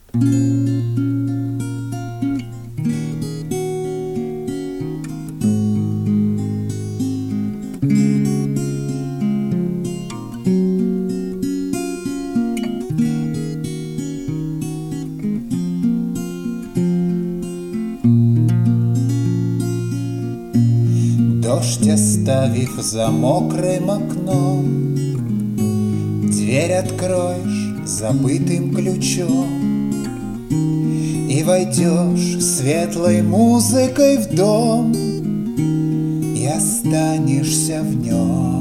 Дождь оставив за мокрым окном, дверь откроешь забытым ключом и войдешь светлой музыкой в дом и останешься в нем.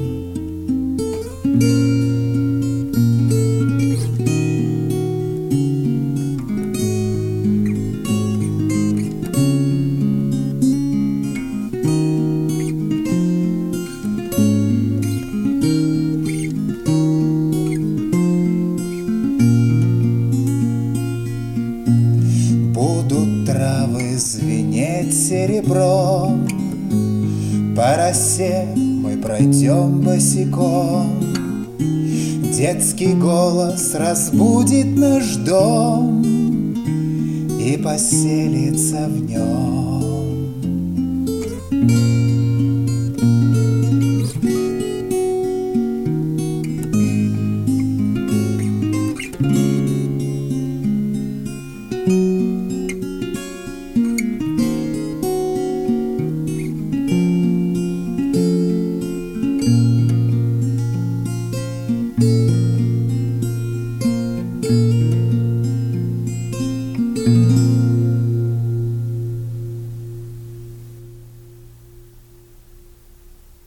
Будут травы звенеть серебром, по росе мы пройдем босиком. Детский голос разбудит наш дом и поселится в нем.